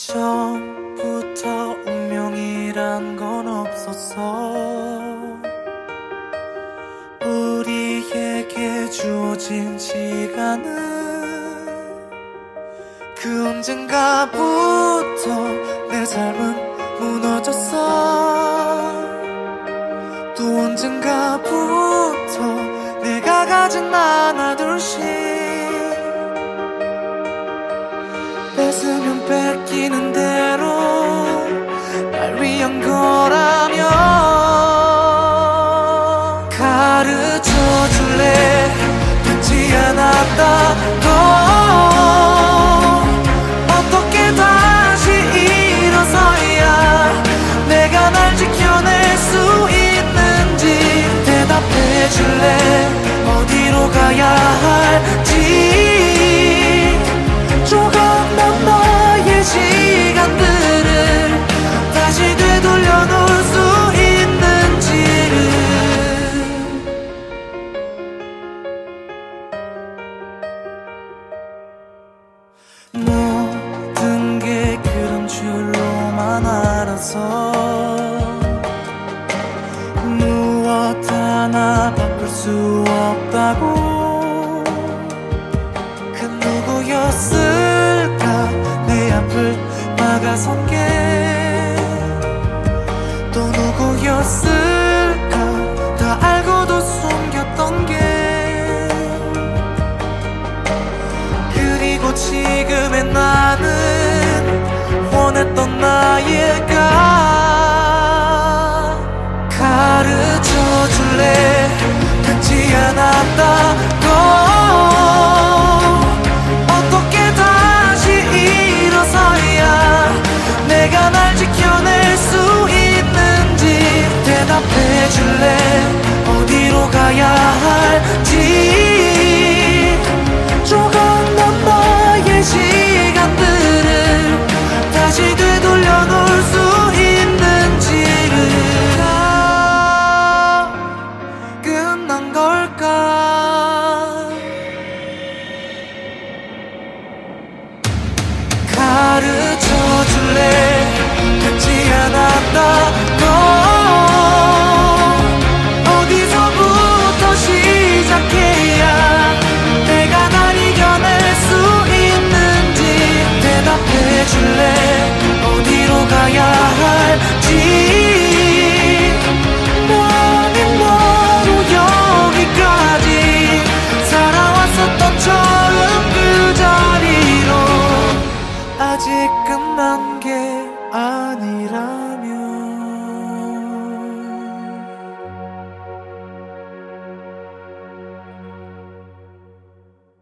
처음부터 운명이란 건 없었어. 우리에게 주어진 시간은 그 언젠가부터 내 삶은 무너졌어. 또 언젠가부터 내가 가진 하나 둘씩 뺏으면 뺏기는 대로 날 위한 거라면 가르쳐줄래. 듣지 않았다고 어떻게 다시 일어서야 내가 날 지켜낼 수 있는지 대답해줄래. 어디로 가야 할지 조금만 나의 시간들을 다시 되돌려 놓을 수 있는지를. 모든 게 그런 줄로만 알아서 무엇 하나 바꿀 수 없다고. 그 누구였을까 내 앞을 막아선 게. 또 누구였을까 다 알고도 숨겼던 게. 그리고 지금의 나는 원했던 나일까. 가르쳐줄래. 듣지 않았다고 어떻게 다시 일어서야 내가 날 지켜낼 수 있는지 대답해줄래. 어디로 가야 할지